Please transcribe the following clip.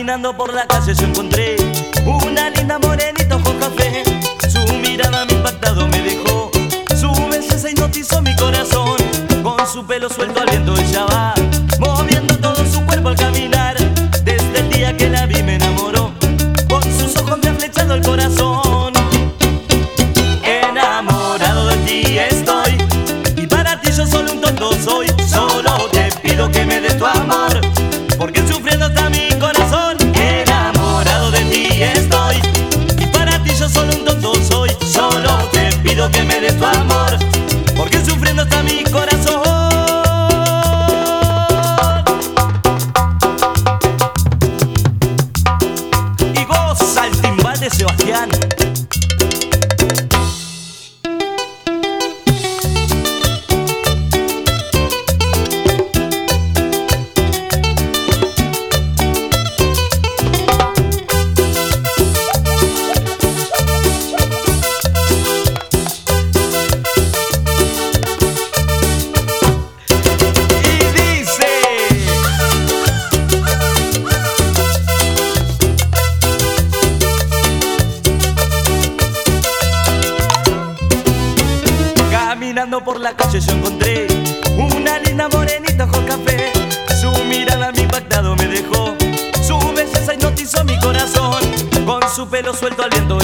Caminando por la calle yo encontré una linda morenita ojos café. Su mirada me impactado me dejó, su belleza hipnotizó mi corazón. Con su pelo suelto al viento ella va, moviendo todo su cuerpo al caminar. Desde el día que la vi me enamoró, con sus ojos me ha flechado el corazón. Enamorado de ti estoy, y para ti yo solo un tonto soy. Solo te pido que me des tu amor, porque sufriendo está mi corazón. Enamorado de ti estoy, y para ti yo solo un tonto soy. Solo te pido que me des tu amor, porque sufriendo está mi corazón. Y goza el timbal de Sebastián. Caminando por la calle yo encontré una linda morenita ojos café. Su mirada me impactado me dejó, su belleza hipnotizó mi corazón. Con su pelo suelto al viento